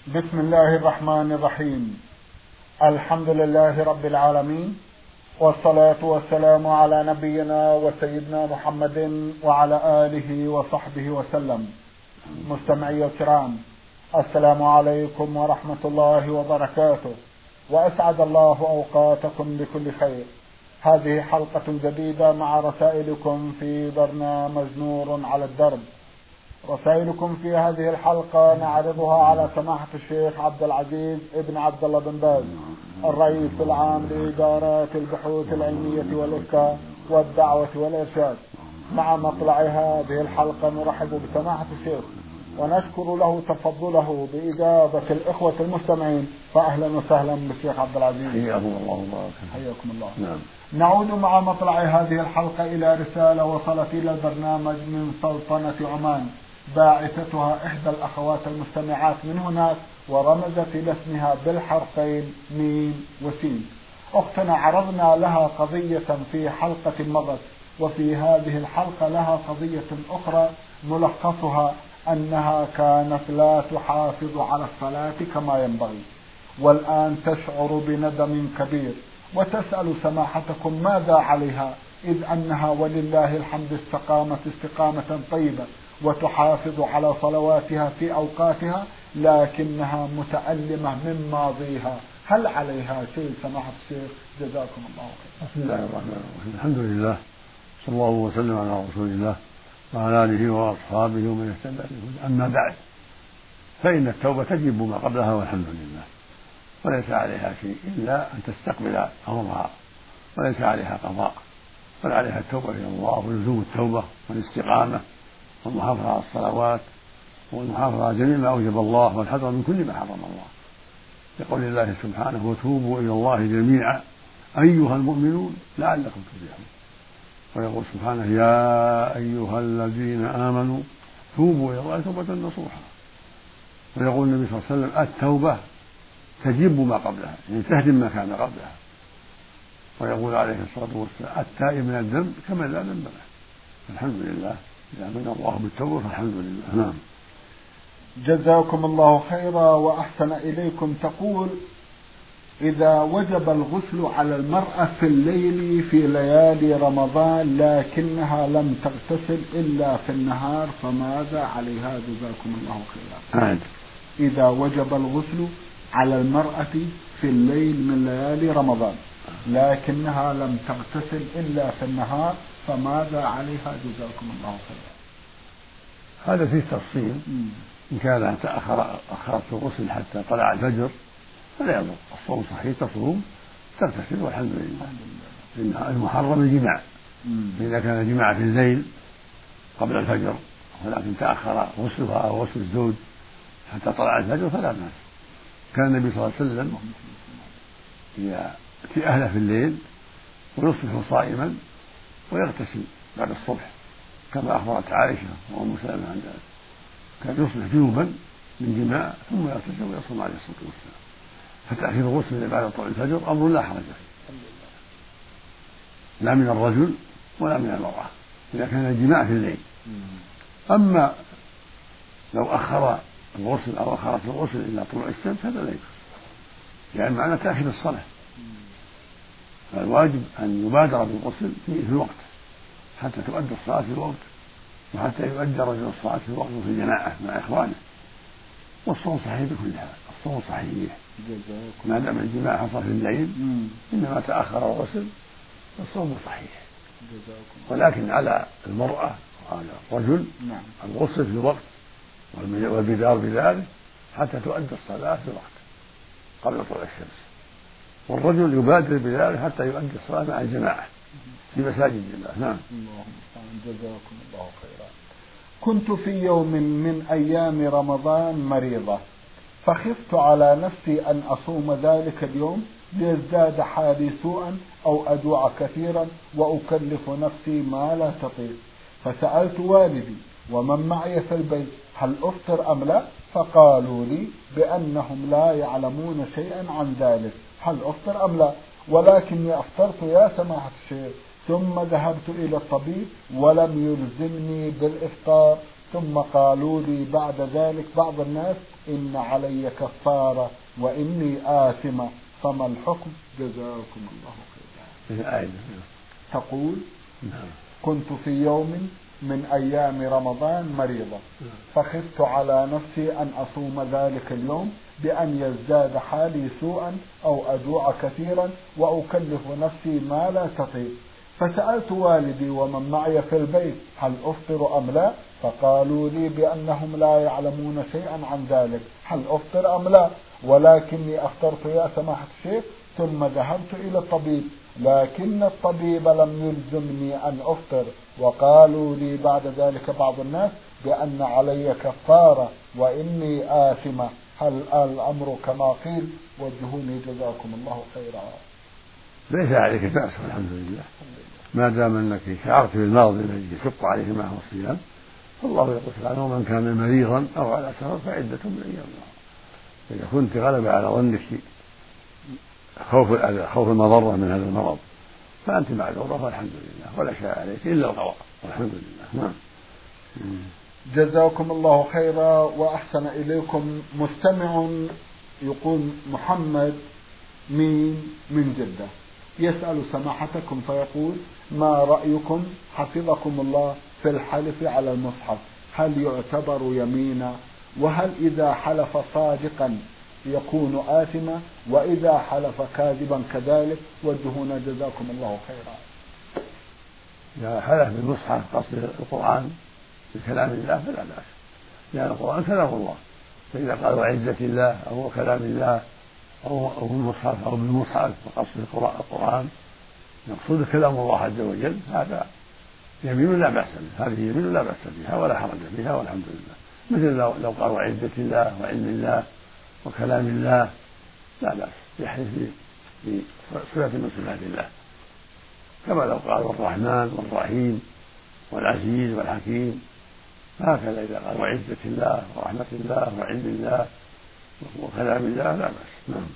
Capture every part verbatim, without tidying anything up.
بسم الله الرحمن الرحيم. الحمد لله رب العالمين، والصلاة والسلام على نبينا وسيدنا محمد وعلى آله وصحبه وسلم. مستمعي الكرام، السلام عليكم ورحمة الله وبركاته، وأسعد الله أوقاتكم بكل خير. هذه حلقة جديدة مع رسائلكم في برنامج نور على الدرب. رسائلكم في هذه الحلقة نعرضها على سماحة الشيخ عبد العزيز ابن عبد الله بن باز، الرئيس العام لإدارات البحوث العلمية والإفتاء والدعوة والإرشاد. مع مطلع هذه الحلقة نرحب بسماحة الشيخ ونشكر له تفضله بإجابة الإخوة المستمعين، فأهلا وسهلا بالشيخ عبد العزيز. حياكم الله وبارك. حياكم الله. نعم. نعود مع مطلع هذه الحلقة إلى رسالة وصلت إلى البرنامج من سلطنة عمان، باعثتها إحدى الأخوات المستمعات من هناك ورمزت إلى اسمها بالحرفين ميم وسين. أختنا عرضنا لها قضية في حلقة مضت، وفي هذه الحلقة لها قضية أخرى ملخصها أنها كانت لا تحافظ على الصلاة كما ينبغي، والآن تشعر بندم كبير وتسأل سماحتكم ماذا عليها، إذ أنها ولله الحمد استقامت استقامة طيبة وتحافظ على صلواتها في أوقاتها، لكنها متألمة من ماضيها. هل عليها شيء سماحة الشيخ؟ جزاكم الله خير. بسم الله الرحمن الرحيم. الحمد لله، صلى الله وسلم على رسول الله وعلى آله وأصحابه ومن اهتدى بهداه. أما بعد، فإن التوبة تجب ما قبلها والحمد لله، وليس عليها شيء إلا أن تستقبل أمرها، وليس عليها قضاء، بل عليها التوبة إلى الله ولزوم التوبة والاستقامة والمحافظة على الصلوات والمحافظة على جميع ما أوجب الله والحذر من كل ما حرم الله، يقول الله سبحانه: وتوبوا إلى الله جميعا أيها المؤمنون لعلكم تفلحون. ويقول سبحانه: يا أيها الذين آمنوا توبوا إلى الله توبة نصوحا. ويقول النبي صلى الله عليه وسلم: التوبة تجب ما قبلها، يعني تهدم ما كان قبلها. ويقول عليه الصلاة والسلام: التائب من الذنب كمن لا ذنب له. الحمد لله، إذا من الله بالتوبة فالحمد لله. نعم. جزاكم الله خيرا وأحسن إليكم. تقول: إذا وجب الغسل على المرأة في الليل في ليالي رمضان لكنها لم تغتسل إلا في النهار فماذا عليها؟ جزاكم الله خيرا. آه. إذا وجب الغسل على المرأة في الليل من ليالي رمضان لكنها لم تغتسل إلا في النهار فماذا عليها؟ جزاكم الله خيرا. هذا فيه تفصيل. إن كان تأخر أخرت الغسل حتى طلع الفجر فلا يضر، الصوم صحيح، تصوم تغتسل والحمد لله. إن المحرم الجماع، إذا كان جماع في الليل قبل الفجر ولكن تأخر غسلها أو غسل الزوج حتى طلع الفجر فلا بأس. كان النبي صلى الله عليه وسلم يأتي أهله في الليل ويصبح صائما ويغتسل بعد الصبح، كما أخبرت عائشة وأم سلمة عن ذلك. كان يصبح جنوبا من جماع ثم يغتسل ويصوم عليه الصلاة والسلام. فتأخير الغسل بعد طلوع الفجر أمر لا حرج فيه، لا من الرجل ولا من المرأة إذا كان الجماع في الليل. أما لو أخر الغسل أو أخرت الغسل إلى طلوع الشمس هذا لا يكفي، يعني معنى تأخير الصلاة. فالواجب أن يبادر بالغسل في الوقت حتى تؤدى الصلاة في الوقت، وحتى يؤدى رجل الصلاة في الوقت في الجماعة مع إخوانه. والصوم صحيح بكل حال، الصوم صحيح ما دام الجماع حصل في الليل، إنما تأخر الغسل الصوم صحيح. ولكن على المرأة وعلى الرجل الغسل في الوقت والبدار بذلك حتى تؤدى الصلاة في الوقت قبل طلوع الشمس، والرجل يبادر بذلك حتى يؤدي الصلاة مع الجماعة في مساجد الله. نعم. اللهم جزاكم الله خيرا. كنت في يوم من أيام رمضان مريضة، فخفت على نفسي أن أصوم ذلك اليوم ليزداد حالي سوءا أو أجوع كثيرا وأكلف نفسي ما لا تطيق، فسألت والدي ومن معي في البيت هل أفطر أم لا؟ فقالوا لي بأنهم لا يعلمون شيئا عن ذلك، هل أفطر أم لا؟ ولكني أفطرت يا سماحة الشيخ، ثم ذهبت إلى الطبيب ولم يلزمني بالإفطار، ثم قالوا لي بعد ذلك بعض الناس إن علي كفارة وإني آثمة فما الحكم؟ جزاكم الله خيرا. تقول كنت في يوم من أيام رمضان مريضة فخفت على نفسي أن أصوم ذلك اليوم بأن يزداد حالي سوءا أو أجوع كثيرا وأكلف نفسي ما لا تطيق، فسألت والدي ومن معي في البيت هل أفطر أم لا؟ فقالوا لي بأنهم لا يعلمون شيئا عن ذلك، هل أفطر أم لا؟ ولكني أفطرت يا سماحة الشيخ، ثم ذهبت إلى الطبيب لكن الطبيب لم يلزمني أن أفطر، وقالوا لي بعد ذلك بعض الناس بأن علي كفارة وإني آثمة، هل الأمر كما قيل؟ وجهوني جزاكم الله خيرا. ليس عليك بأس والحمد لله، ما دام أنك شعرت بالمرض الذي يشق عليه معه الصيام فالله يقول عنه من كان مريضا أو على سفر فعدة من أيام أخرى. إذا كنت غلب على ظنك خوف خوف المضرة من هذا المرض فأنت معذورة والحمد لله، ولا شيء عليك إلا القضاء والحمد لله. نعم. جزاكم الله خيرا وأحسن إليكم. مستمع يقول محمد مين من جدة يسأل سماحتكم فيقول ما رأيكم حفظكم الله في الحلف على المصحف؟ هل يعتبر يمينا؟ وهل إذا حلف صادقا يكون آثما؟ وإذا حلف كاذبا كذلك؟ وجهونا جزاكم الله خيرا. إذا حلف بالمصحف قصد القرآن بكلام الله فلا بأس، لأن القرآن كلام الله، فإذا قال وعزة الله أو كلام الله أو بالمصحف أو بالمصحف وقصد القرآن يقصد كلام الله عز وجل هذا يمين لا بأس به، هذه يمين لا بأس بها ولا حرج فيها والحمد لله. مثل لو, لو قال وعزة الله وعلم الله وكلام الله لا بأس يحلف بصفة من صفات الله، كما لو قال والرحمن والرحيم والعزيز والحكيم، هكذا إذا قال وعزة الله ورحمة الله وعلم الله وكلام الله لا بأس. نعم.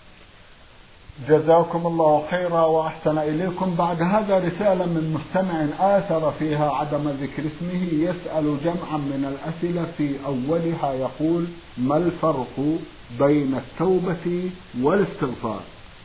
جزاكم الله خيرا وأحسن إليكم. بعد هذا رسالة من مستمع آثر فيها عدم ذكر اسمه، يسأل جمعا من الأسئلة في أولها يقول ما الفرق بين التوبة والاستغفار؟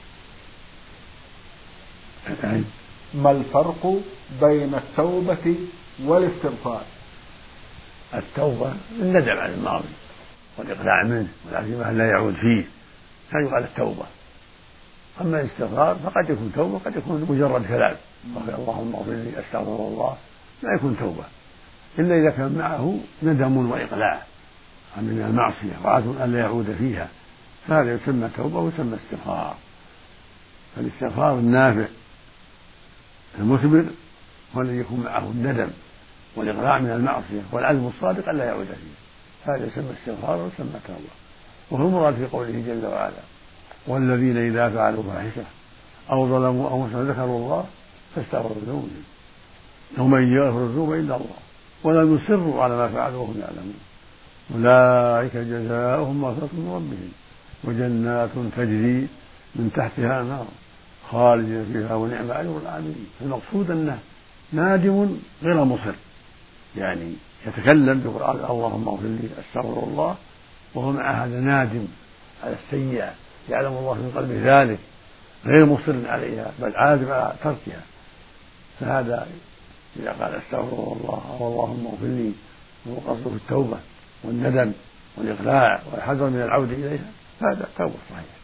ما الفرق بين التوبة والاستغفار؟ التوبة الندم على الماضي والإقلاع منه والعزيمة أن لا يعود فيه، هذا يقال التوبة. أما الاستغفار فقد يكون توبة قد يكون مجرد كلام اللهم اغفر لي أستغفر الله، لا يكون توبة إلا إذا كان معه ندم وإقلاع من المعصية وعزم أن لا يعود فيها، فهذا يسمى توبة ويسمى استغفار. فالاستغفار النافع المثمر هو الذي يكون معه الندم والإقلاع من المعصية والعزم الصادق أن لا يعود فيه، هذا يسمى استغفار ويسمى توبة. وهو المراد في قوله جل وعلا والذين إذا فعلوا فاحشة أو ظلموا أنفسهم ذكروا الله فاستغفروا ذنوبهم ومن يغفر الذنوب إلا الله ولم يصروا على ما فعلوا وهم يعلمون أولئك جزاؤهم مغفرة من ربهم وجنات تجري من تحتها الأنهار خالدين فيها ونعم أجر العاملين. المقصود أنه نادم غير مصر، يعني يتكلم بقرآن اللهم اغفر لي أستغفر الله وهو مع هذا نادم على السيئة، يعلم الله من قلبه ذلك، غير مصر عليها بل عازم على تركها، فهذا إذا قال أستغفر الله أو اللهم اغفر لي وهو قصده التوبة والندم والإقلاع والحذر من العودة إليها هذا توبة صحيح.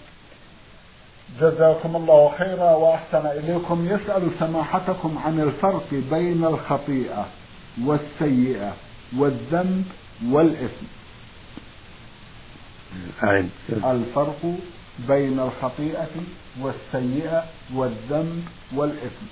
جزاكم الله خيرا وأحسن إليكم. يسأل سماحتكم عن الفرق بين الخطيئة والسيئة والذنب والإثم. الفرق بين الخطيئة والسيئة والذنب والإثم.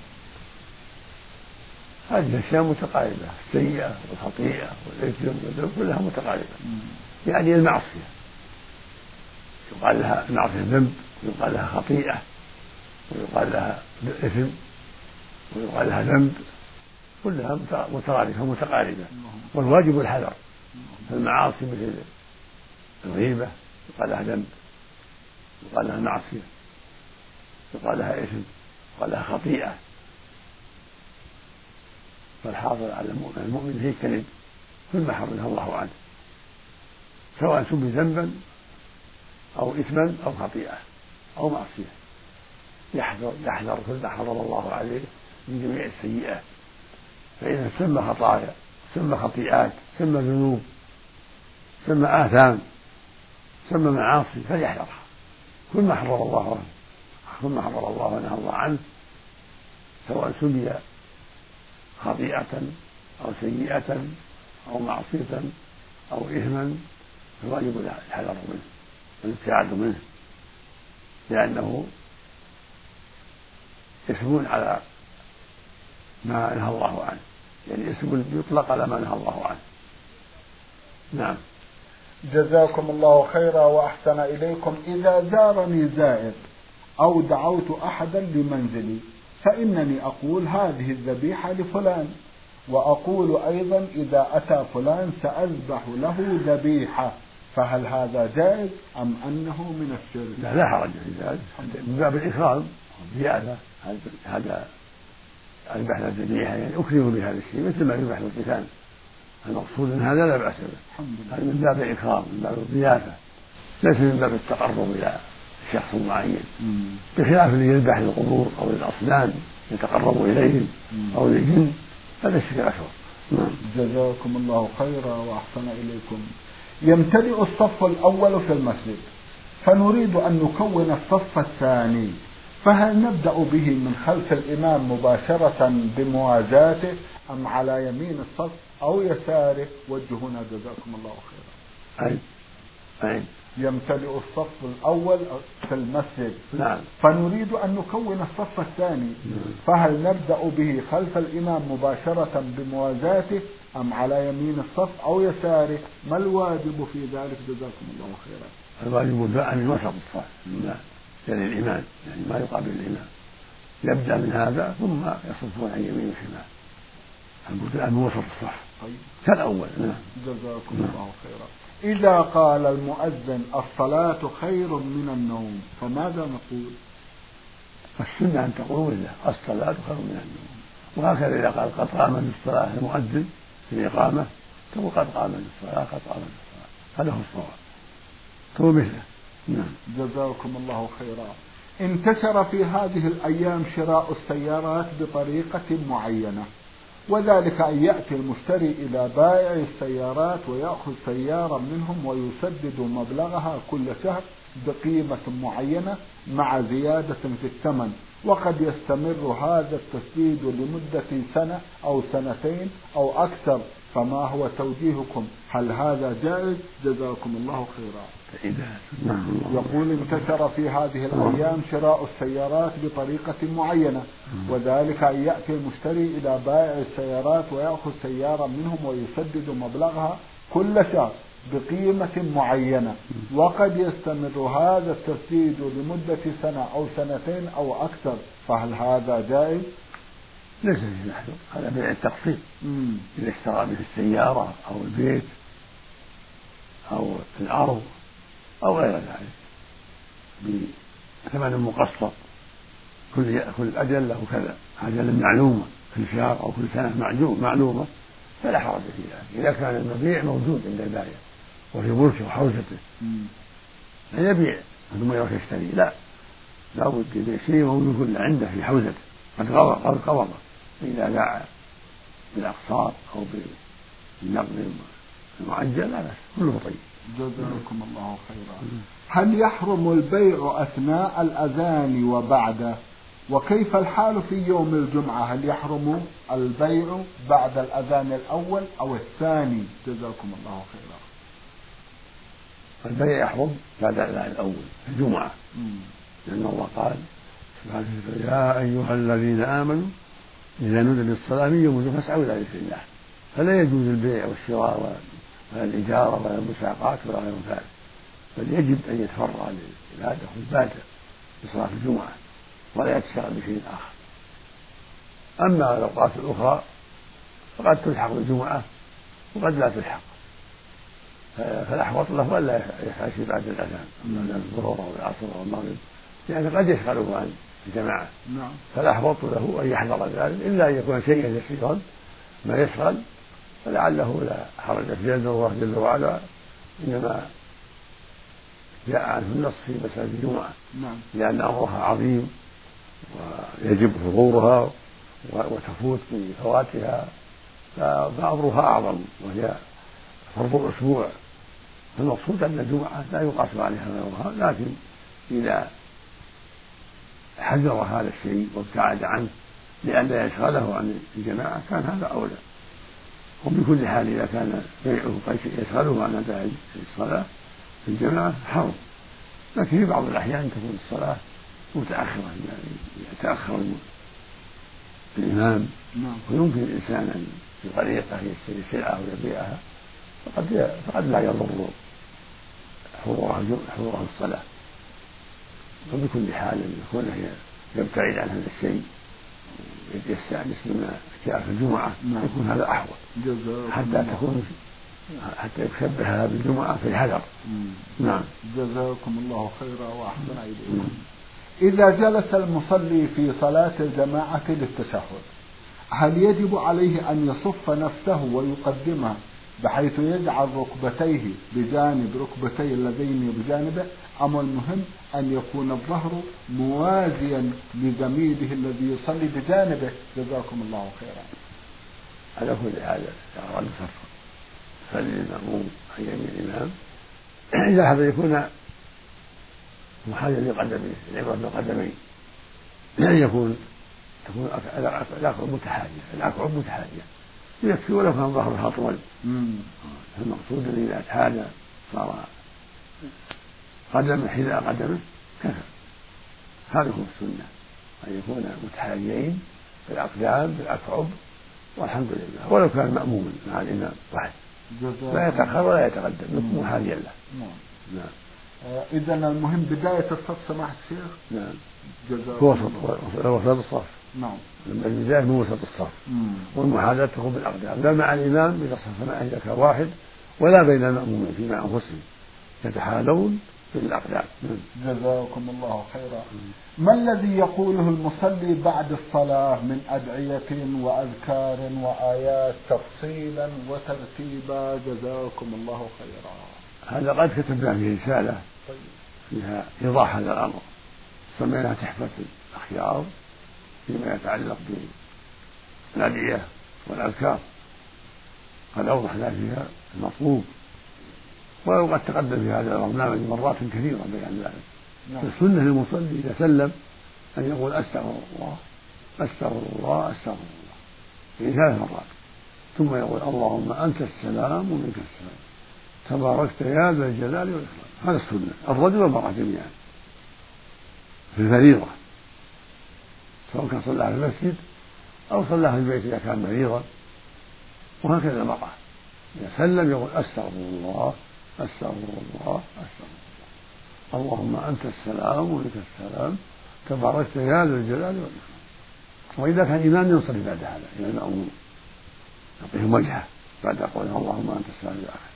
هذه الأشياء متقاربة، السيئة والخطيئة والإثم والذنب كلها متقاربة، يعني المعصية يقال لها المعصية ذنب ويقال لها خطيئة ويقال لها إثم ويقال لها ذنب، كلها مترادفة متقاربة، والواجب الحذر. فالمعاصي مثل الغيبة يقال لها ذنب يقال لها معصية يقال لها إثم يقال لها خطيئة. فالحاضر على المؤمن هي الكذب كل ما حرمه الله عنه، سواء سمي ذنبا أو إثما أو خطيئة أو معصية، يحذر يحذر كل ما حرم الله عليه من جميع السيئات. فإذا سمى خطايا، سمى خطيئات، سمى ذنوب، سمى آثام، سمى معاصي، فليحذرها. كل ما حرم الله عنه، كل ما حرم الله ونهى الله عنه، سواء سمي خطيئة أو سيئة أو معصية أو إثما، فالواجب الحذر منه والابتعاد منه، لأنه اسم على ما نهى الله عنه، يعني اسم يطلق على ما نهى الله عنه. نعم. جزاكم الله خيرا وأحسن إليكم. إذا زارني زائر أو دعوت أحدا لمنزلي فإنني أقول هذه الذبيحة لفلان، وأقول أيضا إذا أتى فلان سأذبح له ذبيحة، فهل هذا جائز أم أنه من الشرك؟ لا لا حرج في ذلك، من باب الإكرام والضيافة. هذا أذبح له ذبيحة يعني أكرم بهذا الشيء مثل ما يذبح القتال، المقصود أن هذا لا بأس به، هذا من باب الإكرام، من باب الضيافة، ليس من باب التقرب إلى شخص معين، بخلاف اللي يذبح للقبور أو للأصنام يتقرب إليهم أو للجن، هذا الشرك الأكبر. جزاكم الله خيرا وأحسن إليكم. يمتلئ الصف الأول في المسجد فنريد أن نكون الصف الثاني، فهل نبدأ به من خلف الإمام مباشرة بموازاته أم على يمين الصف أو يساره؟ وجهونا جزاكم الله خيرا. أي أي يمتلئ الصف الأول في المسجد، نعم. فنريد أن نكون الصف الثاني، فهل نبدأ به خلف الإمام مباشرة بموازاته أم على يمين الصف أو يساره؟ ما الواجب في ذلك جزاكم الله خيرا؟ الواجب الدعاء من وسط الصف، يعني الإمام، يعني ما يقابل الإمام، يبدأ من هذا ثم يصفون عن يمين وشمال، البدء من وسط الصف كالأول. نعم. جزاكم الله خيرا. إذا قال المؤذن الصلاة خير من النوم فماذا نقول؟ السنة أن تقول له الصلاة خير من النوم، وهكذا إذا قال قد قام بالصلاة المؤذن في الإقامة تقول قد قام بالصلاة قد قام بالصلاة، هذا هو الصواب، تقول مثله. نعم. جزاكم الله خيرا. انتشر في هذه الأيام شراء السيارات بطريقة معينة، وذلك أن يأتي المشتري إلى بائع السيارات ويأخذ سيارة منهم ويسدد مبلغها كل شهر بقيمة معينة مع زيادة في الثمن، وقد يستمر هذا التسديد لمدة سنة أو سنتين أو أكثر، فما هو توجيهكم؟ هل هذا جائز؟ جزاكم الله خيرا. يقول انتشر في هذه الأيام شراء السيارات بطريقة معينة، وذلك أن يأتي المشتري إلى بائع السيارات ويأخذ سيارة منهم ويسدد مبلغها كل شهر بقيمة معينة، وقد يستمر هذا التسديد لمدة سنة أو سنتين أو أكثر، فهل هذا جائز؟ ليس فيه محذور، هذا بيع التقسيط. إذا اشترى به السيارة أو البيت أو الأرض أو غير ذلك بثمن مقسط، كل كل أجل له كذا، أجل معلومة كل شهر أو كل سنة معلومة، فلا حرج في ذلك إذا كان المبيع موجود عند البائع وفي ملكه وحوزته. لا يبيع ثم يروح يشتري، لا، لا بد يبيع شيء موجود عنده في حوزته قد قبض، إذا باع بالأقساط أو بالنقد المعجل لا بأس، كله طيب. جزاكم الله خيرا. هل يحرم البيع أثناء الأذان وبعده؟ وكيف الحال في يوم الجمعة؟ هل يحرم البيع بعد الأذان الأول أو الثاني؟ جزاكم الله خيرا. البيع يحرم بعد الأذان الأول في الجمعة، لأن الله قال سبحانه يا أيها الذين آمنوا إذا نودي للصلاة من يوم الجمعة فاسعوا إلى ذكر الله، فلا يجوز البيع والشراء ولا الإجارة ولا المساقات ولا غير ذلك، بل يجب أن يتفرغ للعبادة والبادئ بصلاة الجمعة ولا يتشغل بشيء آخر. أما الأوقات الأخرى فقد تلحق بالجمعة وقد لا تلحق، فالأحوط له ألا يفعل شيء بعد الأذان من الظهر أو العصر أو المغرب، لأنه قد يشغله عن الجماعة. فالأحوط له أن يحذر ذلك، إلا أن يكون شيئا يسيرا ما يشغل فلعله لا حرج في لأن الله جل وعلا إنما جاء عنه النص في مسألة الجمعة لأن أمرها عظيم ويجب حضورها وتفوت بفواتها، فأمرها أعظم وهي فرض الأسبوع. فالمقصود أن الجمعة لا يقاس عليها غيرها، لكن إذا حذر هذا الشيء وابتعد عنه لئلا يشغله عن الجماعة كان هذا أولى. وبكل حال إذا كان بيعه يشغله عن أداء الصلاة في الجماعة حرم، لكن في بعض الأحيان تكون الصلاة متأخرة، يعني يتأخر الإمام ويمكن الإنسان أن في طريقه يشتري سلعة ويبيعها فقد فقد لا يضر حضورها الصلاة. وبكل حال يكون يبتعد عن هذا الشيء يستأنس بما جاء في الجمعة يكون هذا أحوط حتى تكون حتى يشبهها بالجمعة في الحذر. نعم جزاكم الله خيرا وأحسن إليكم. إذا جلس المصلي في صلاة الجماعة للتشهد هل يجب عليه أن يصف نفسه ويقدمها بحيث يجعل ركبتيه بجانب ركبتي اللذين بجانبه، أم المهم أن يكون الظهر موازيا لزميله الذي يصلي بجانبه؟ جزاكم الله خيرا. على كل حال يرى الصف يصلي المأموم عن يمين الإمام إذا حتى يكون محاذيا لقدميه، العبرة بالقدمين، يكون تكون الأكعب متحاذية الأكعب متحاذية يكفي ولو كان ظهرها أطول. المقصود أن إذا تحاذى صار قدمه حذاء قدمه كفى. هذا هو السنة أن يكون متحاذيين بالأقدام بالأكعب، والحمد لله ولو كان مأموما مع الإمام واحد لا يتأخر ولا يتقدم يكون محاذيا له. نعم. آه إذا المهم بداية الصف سماحة الشيخ. نعم هو وسط وسط الصف. نعم البداية من وسط الصف والمحاذاة تكون بالأقدام لا مع الإمام إذا صف معه إذا كان واحد ولا بين المأمومين فيما أنفسهم يتحاذون بالأقدام. جزاكم الله خيرا. ما الذي يقوله المصلي بعد الصلاة من أدعية وأذكار وآيات تفصيلا وترتيبا؟ جزاكم الله خيرا. هذا قد كتبنا فيه رسالة فيها إيضاح هذا الأمر سميناها تحفة الأخيار فيما يتعلق بالأدعية والأذكار، قد أوضحنا فيها المطلوب وقد تقدم في هذا البرنامج مرات كثيرة بيان ذلك. السنة للمصلي إذا سلم أن يقول أستغفر الله أستغفر الله أستغفر الله في ثلاث مرات، ثم يقول اللهم أنت السلام ومنك السلام تباركت يا ذا الجلال والإكرام. هذا السنة الرجل والمرأة جميعا في الفريضة سواء كان صلى في المسجد أو صلى في البيت إذا كان مريضا، وهكذا المرأة إذا سلم يقول أستغفر الله أستغفر الله أستغفر الله اللهم أنت السلام ومنك السلام تباركت يا ذا الجلال والإكرام. وإذا كان إمام ينصرف بعد هذا إلى المأمومين يعطيهم وجهه بعد قوله اللهم أنت السلام إلى آخره،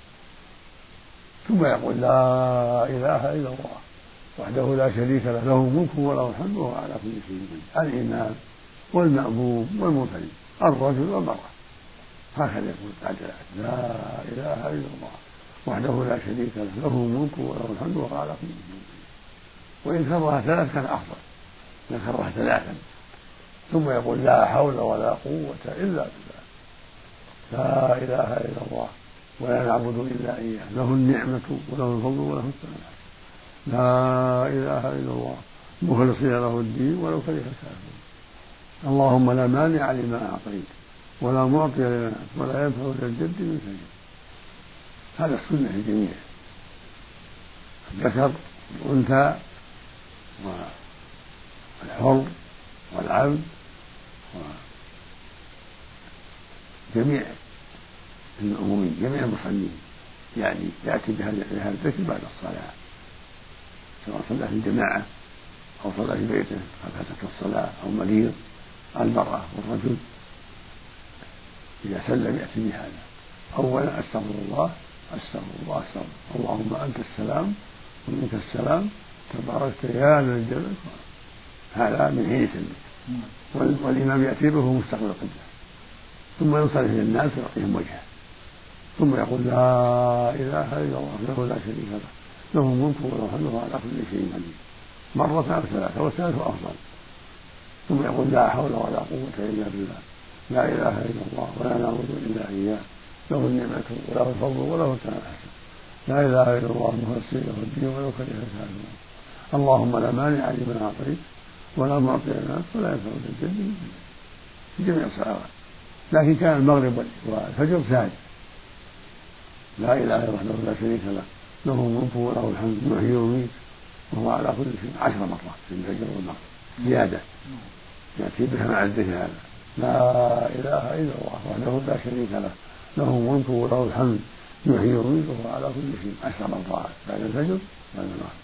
ثم يقول لا إله إلا الله وحده لا شريك له له الملك وله الحمد وهو على كل شيء قدير. الإمام والمأموم والمنفرد الرجل والمرأة هكذا يقول بعد لا إله إلا الله وحده لا شريك له له الملك وله الحمد وهو على كل شيء قدير. وإن كررها ثلاث كان أفضل إن كررها ثلاثا، ثم يقول لا حول ولا قوة إلا بالله لا إله إلا الله ولا نعبد إلا إياه له النعمة وله الفضل وله الثناء لا إله إلا الله مخلصين له الدين ولو كره الكافرون اللهم لا مانع لما أعطيت ولا معطي لما ولا ينفع ذا الجد من سجد. هذا السنة الجميع الذكر والأنثى والحر والعبد وجميع المأمومين جميع المصلين يعني يأتي بهذا الذكر بعد الصلاة سواء صلى في الجماعة أو صلى في بيته فاتته الصلاة أو مريض. المرأة والرجل إذا سلم يأتي بهذا أولا أستغفر الله أستغفر الله أستغفر اللهم أنت السلام ومنك السلام تباركت يا ذا الجلال. هذا من حين يسلم والإمام يأتي به مستقبل القبلة ثم ينصرف إلى الناس ويعطيهم وجهه ثم يقول لا إله إلا الله وحده لا شريك له له الملك وله الحمد وهو على كل شيء قدير مرة أو ثلاثة والثالث أفضل. ثم يقول لا حول ولا قوة إلا بالله لا إله إلا الله ولا نعبد إلا إياه له النعمة وله الفضل وله الثناء الحسن لا إله إلا الله مخلصين له الدين ولو كره الكافرون اللهم لا مانع لما أعطيت ولا معطي لما ولا ينفع ذا الجد في جميع الصلوات. لكن كان المغرب والفجر زاد لا إله إلا الله وحده لا شريك له له الملك وله الحمد يحيي ويميت وهو على كل شيء عشر مرات في الفجر والمغرب زيادة يأتي بها مع الذكر هذا لا إله إلا الله وحده لا شريك له له الملك وله الحمد يحيي ويميت وهو على كل شيء عشر مرات بعد الفجر بعد المغرب.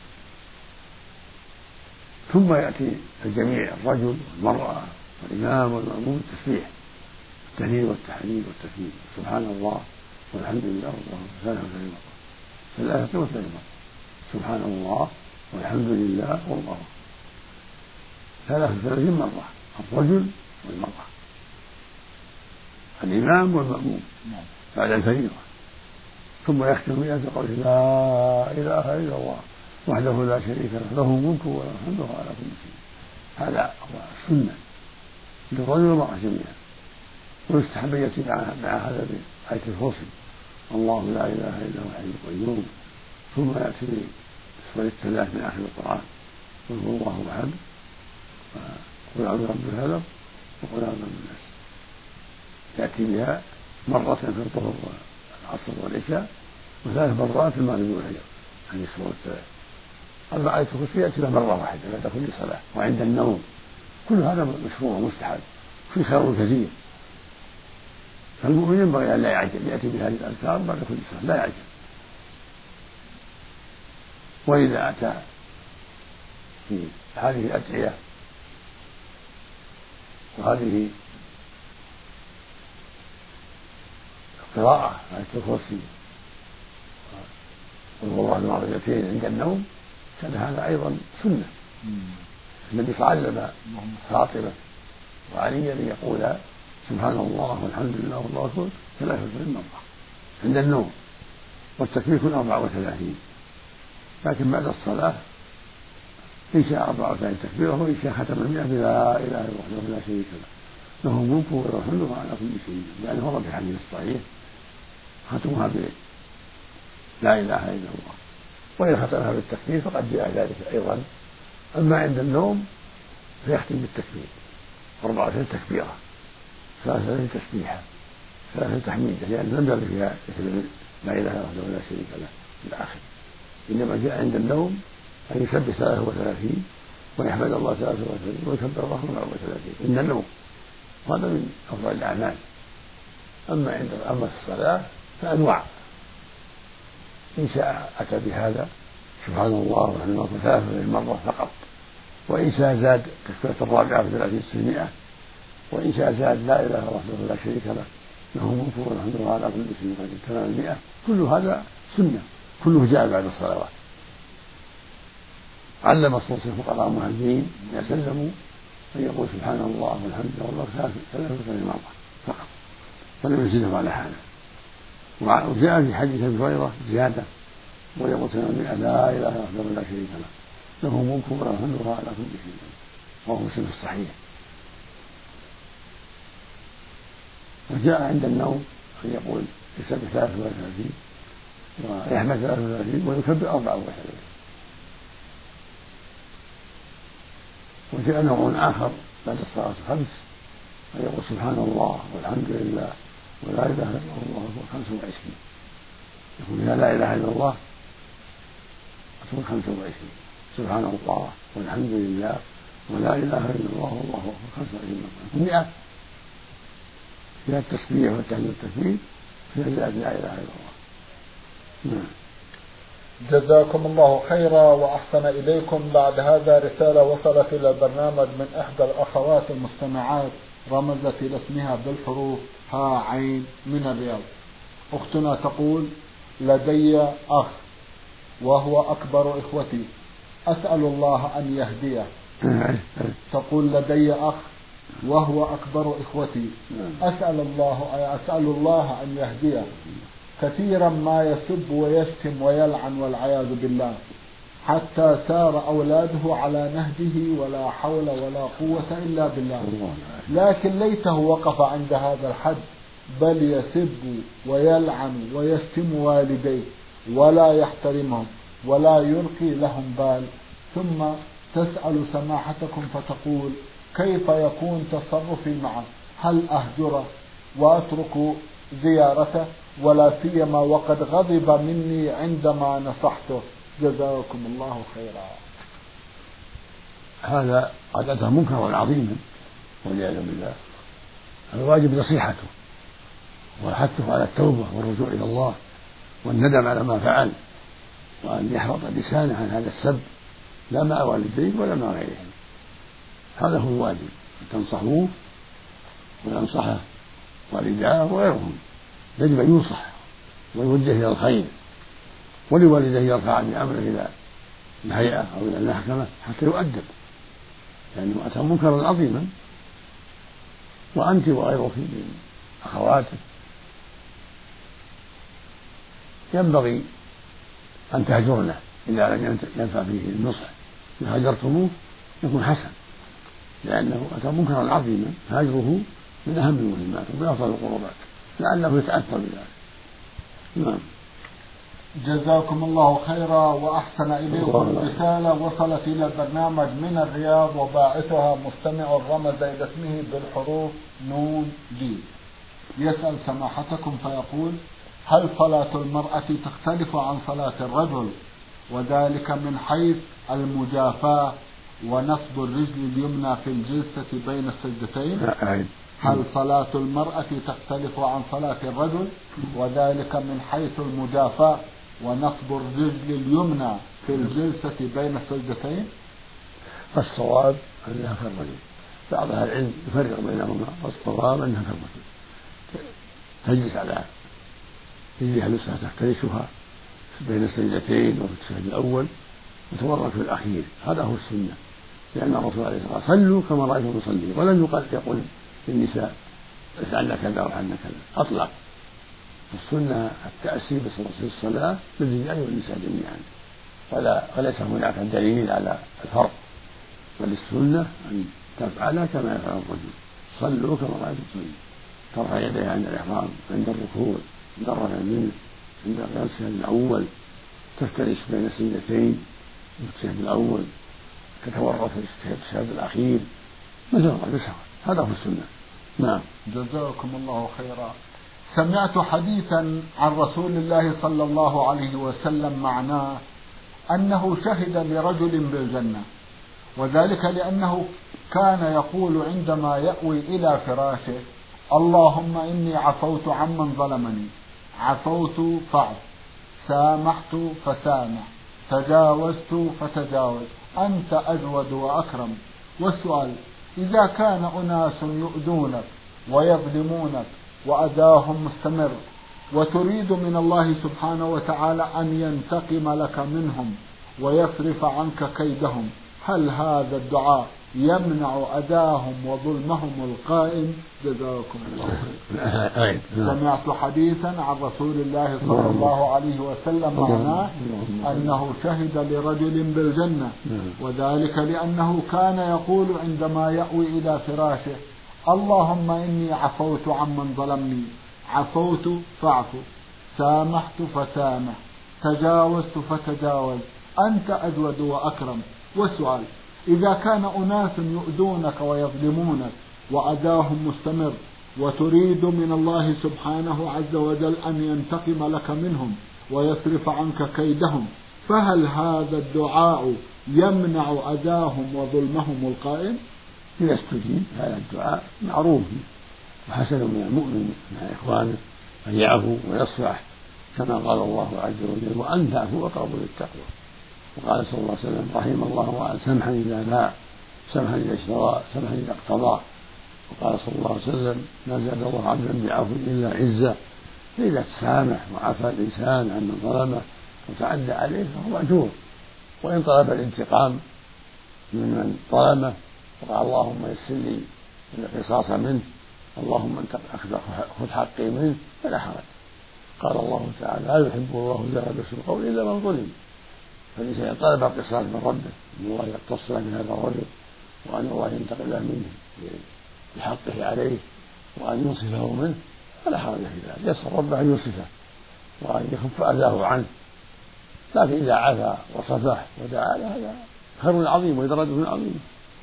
ثم يأتي الجميع الرجل والمرأة والإمام والمأموم التسبيح التهليل والتحليل والتكبير سبحان الله والحمد لله والله ثلاثة وثلاثين مرة ثلاثة وثلاثين مرة سبحان الله والحمد لله والله ثلاثة وثلاثين مرة الرجل والمرأة الإمام والمأموم بعد الفريضة. ثم يختم بها بقول لا إله إلا الله وحده لا شريك له له الملك وله الحمد وهو على كل شيء. هذا هو السنة للرجل والمرأة جميعا. ويستحب أن يأتي مع هذا بآية الكرسي الله لا إله إلا هو الحي القيوم. ثم يأتي بسورة الثلاث من آخر القرآن قل هو الله أحد وقل أعوذ برب الفلق وقل أعوذ برب الناس يأتي بها مرة في الظهر والعصر والعشاء وثلاث مرات المغرب والعشاء هذه السورة أما آية الكرسي يأتي بها مرة واحدة بعد كل صلاة وعند النوم. كل هذا مشروع ومستحب في خير كثير. فالمؤمن ينبغي أن لا يعجل يأتي بهذه الأذكار بعد كل صلاة لا يعجل. وإذا أتى في هذه الأدعية وهذه القراءة آية الكرسي والله المعرفتين عند النوم كان هذا أيضا سنة. النبي صلى الله عليه وسلم علم فاطمة وعلي أن يقول سبحان الله والحمد لله والله أكبر ثلاثة وثلاثين مرة عند النوم والتكبير كل أربعة وثلاثين. لكن بعد الصلاة إن شاء أربعة وثلاثين تكبيره وإن شاء ختم المئة بلا إله إلا الله وحده لا شريك له له الملك وله الحمد وهو على كل شيء. يعني ورد في الحديث الصحيح ختمها ب لا إله إلا الله وإن ختمها بالتكبير فقد جاء ذلك أيضا. أما عند النوم فيختم بالتكبير أربعة وثلاثين تكبيرة ثلاثة وثلاثين تسبيحة ثلاثة تحميدة لأن لم يرد فيها لا إله إلا الله ولا شريك له إلى آخره. إنما جاء عند النوم أن يسبح ثلاثة وثلاثين ويحمد الله ثلاثة وثلاثين ويكبر الله أربعة وثلاثين عند النوم. هذا من أفضل الأعمال. أما عند أما في الصلاة فأنواع إن شاء أتى بهذا سبحان الله والحمد لله ثلاثة مرة فقط وإن شاء زاد تكبيرة الرابعة بثلاثين سمئة وإن شاء زاد لا إله إلا الله وحده لا شريك له له الملك والحمد لله على كل شيء قدير ثمانمائة. كل هذا سنة كله جاء بعد الصلوات. علم الصوص الفقراء المهاجرين إذا سلموا أن يقول سبحان الله والحمد لله والله ثلاثة وثلاثين مرة فقط ولم يزيده على حاله. وجاء في حديث أبي هريرة زيادة ويقول ثمانمائة لا إله إلا الله لا شريك له له الملك وله الحمد لله على كل شيء وهو مسلم الصحيح. وجاء عند النوم أن يقول يسبح ثلاثة وثلاثين ويحمد ثلاثة وثلاثين ويكبر أربعة وثلاثين. وجاء نوع آخر بعد الصلاة الخمس أن يقول سبحان الله والحمد لله ولا إله إلا الله خمس وعشرين. يقول لا إله إلا الله تقول خمس وعشرين سبحان الله والحمد لله ولا إله إلا الله والله أكبر خمس وعشرين مرة مئة. فيها التسبيح والتحميد والتكبير فيها زيادة لا إله إلا الله. نعم. جزاكم الله خيرا وأحسن إليكم. بعد هذا رسالة وصلت إلى البرنامج من إحدى الأخوات المستمعات رمزت إلى اسمها بالحروف ها عين من الرياض. أختنا تقول لدي أخ وهو أكبر إخوتي أسأل الله أن يهديه. تقول لدي أخ وهو أكبر إخوتي، أسأل الله أسأل الله أن يهديه، كثيرا ما يسب ويشتم ويلعن والعياذ بالله، حتى سار أولاده على نهجه ولا حول ولا قوة إلا بالله. لكن ليته وقف عند هذا الحد، بل يسب ويلعن ويشتم والديه ولا يحترمهم ولا يلقي لهم بال. ثم تسأل سماحتكم فتقول: كيف يكون تصرفي معه؟ هل أهجره وأترك زيارته؟ ولا سيما وقد غضب مني عندما نصحته. جزاكم الله خيرا. هذا قد أتى منكرا عظيما والعياذ بالله. الواجب نصيحته وحثه على التوبة والرجوع إلى الله والندم على ما فعل، وأن يحرط لسانه عن هذا السب، لا مع والديه ولا مع غيرهم. هذا هو الواجب، أن تنصحوه وينصحه والداه وغيرهم. يجب أن ينصح ويوجه إلى الخير، ولوالديه يرفع بأمره إلى الهيئة أو إلى المحكمة حتى يؤدب، لأنه أتى منكرا عظيما. وأنت وغيرك من أخواتك ينبغي أن تهجرنه إذا لم ينفع فيه النصح. إذا هجرتموه يكون حسن، لأنه أتى منكرا عظيما. هاجره من أهم المهمات ومن أفضل القربات، لعله يتأثر بذلك. نعم. جزاكم الله خيرا وأحسن إليكم. رسالة وصلت إلى البرنامج من الرياض، وباعثها مستمع رمز إلى اسمه بالحروف نون دي. يسأل سماحتكم فيقول: هل صلاة المرأة تختلف عن صلاة الرجل؟ وذلك من حيث المجافاة ونصب الرجل اليمنى في الجلسة بين السجدتين. هل صلاة المرأة تختلف عن صلاة الرجل؟ وذلك من حيث المجافاة ونصب الرجل اليمنى في الجلسة بين السجدتين. فالصواب أنها كالرجل. بعض أهل العلم يفرق بينهما، والصواب أنها كالرجل، تجلس على رجلها اليسرى تفترشها بين السجدتين وفي التشهد الأول وتورك في الأخير. هذا هو السنة، لأن الرسول عليه الصلاة والسلام صلوا كما رأيتم يصلي، ولم يقل يقول للنساء افعلن كذا وافعلن كذا، أطلق. السنة التأسي في الصلاة للرجال والنساء جميعا، ولا وليس هناك دليل على الفرق، بل السنة أن تفعل كما يفعل الرجل. صلوا كما رأيتم يصلي، ترفع يديها عند الإحرام، عند الركوع، عند الرفع منه، عند التشهد الأول، تفترش بين السجدتين في التشهد الأول، تتورط في التشهد الأخير، مثل الرجل. هذا هو السنة. نعم. جزاكم الله خيرا. سمعت حديثا عن رسول الله صلى الله عليه وسلم معناه أنه شهد لرجل بالجنة، وذلك لأنه كان يقول عندما يأوي إلى فراشه: اللهم إني عفوت عمن ظلمني، عفوت فاعف، سامحت فسامح، تجاوزت فتجاوز، أنت أجود وأكرم. والسؤال: إذا كان أناس يؤذونك ويظلمونك وأذاهم مستمر، وتريد من الله سبحانه وتعالى أن ينتقم لك منهم ويصرف عنك كيدهم، هل هذا الدعاء يمنع أذاهم وظلمهم القائم؟ جزاكم الله. سمعت حديثا عن رسول الله صلى الله عليه وسلم معناه أنه شهد لرجل بالجنة، وذلك لأنه كان يقول عندما يأوي إلى فراشه: اللهم إني عفوت عمن ظلمني، عفوت فاعف، سامحت فسامح، تجاوزت فتجاوز، أنت أجود وأكرم. والسؤال: إذا كان أناس يؤذونك ويظلمونك وأذاهم مستمر، وتريد من الله سبحانه عز وجل أن ينتقم لك منهم ويصرف عنك كيدهم، فهل هذا الدعاء يمنع أذاهم وظلمهم القائم؟ إذا استجيب هذا الدعاء معروف وحسن من المؤمن مع إخوانه أن يعفو ويصفح، كما قال الله عز وجل: وأن تعفوا أقرب للتقوى. وقال صلى الله عليه وسلم: رحم الله وعلى سمحا إذا باع، سمحا إذا اشترى، سمحا إذا اقتضى. وقال صلى الله عليه وسلم: ما زاد الله عبدا بعفو إلا عزة. فإذا تسامح وعفى الإنسان عن من ظلمه وتعدى عليه فهو مأجور، وإن طلب الانتقام ممن ظلمه وقال: اللهم يسر لي القصاص منه، اللهم أنت خذ حقي منه فلا حرج. قال الله تعالى: لا يحب الله الجهر بالسوء القول إلا من ظلم. فالإنسان طلب القصاص من ربه أن الله يقتص من هذا الرجل، وأن الله ينتقم له منه بحقه عليه، وأن ينصفه منه فلا حرج في ذلك. يسأل ربه أن ينصفه وأن يخف أذاه عنه، لكن إذا عفا وصفح ودعا له هذا خير عظيم ودرجة عظيمة.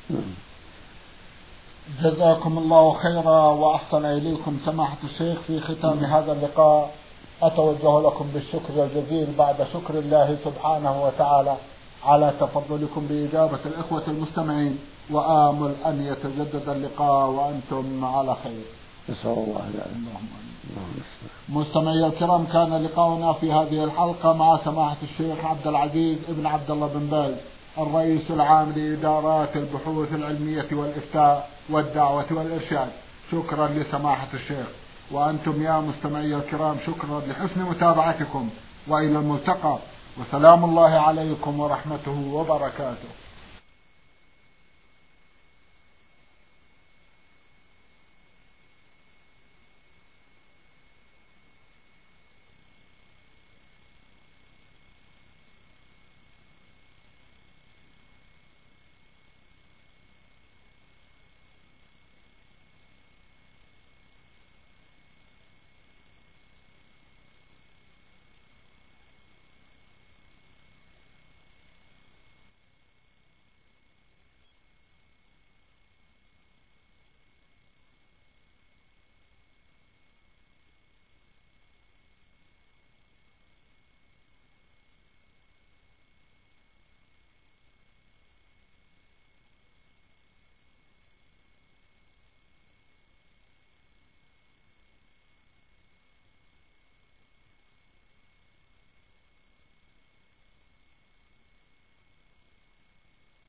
جزاكم الله خيرا وأحسن إليكم سماحة الشيخ. في ختام هذا اللقاء أتوجه لكم بالشكر الجزيل بعد شكر الله سبحانه وتعالى على تفضلكم بإجابة الإخوة المستمعين، وآمل أن يتجدد اللقاء وأنتم على خير. نسأل الله ذلك. مستمعي الكرام، كان لقاؤنا في هذه الحلقة مع سماحة الشيخ عبد العزيز ابن عبد الله بن باز، الرئيس العام لإدارات البحوث العلمية والإفتاء والدعوة والإرشاد. شكرا لسماحة الشيخ. وأنتم يا مستمعي الكرام شكرا لحسن متابعتكم، وإلى الملتقى، وسلام الله عليكم ورحمته وبركاته.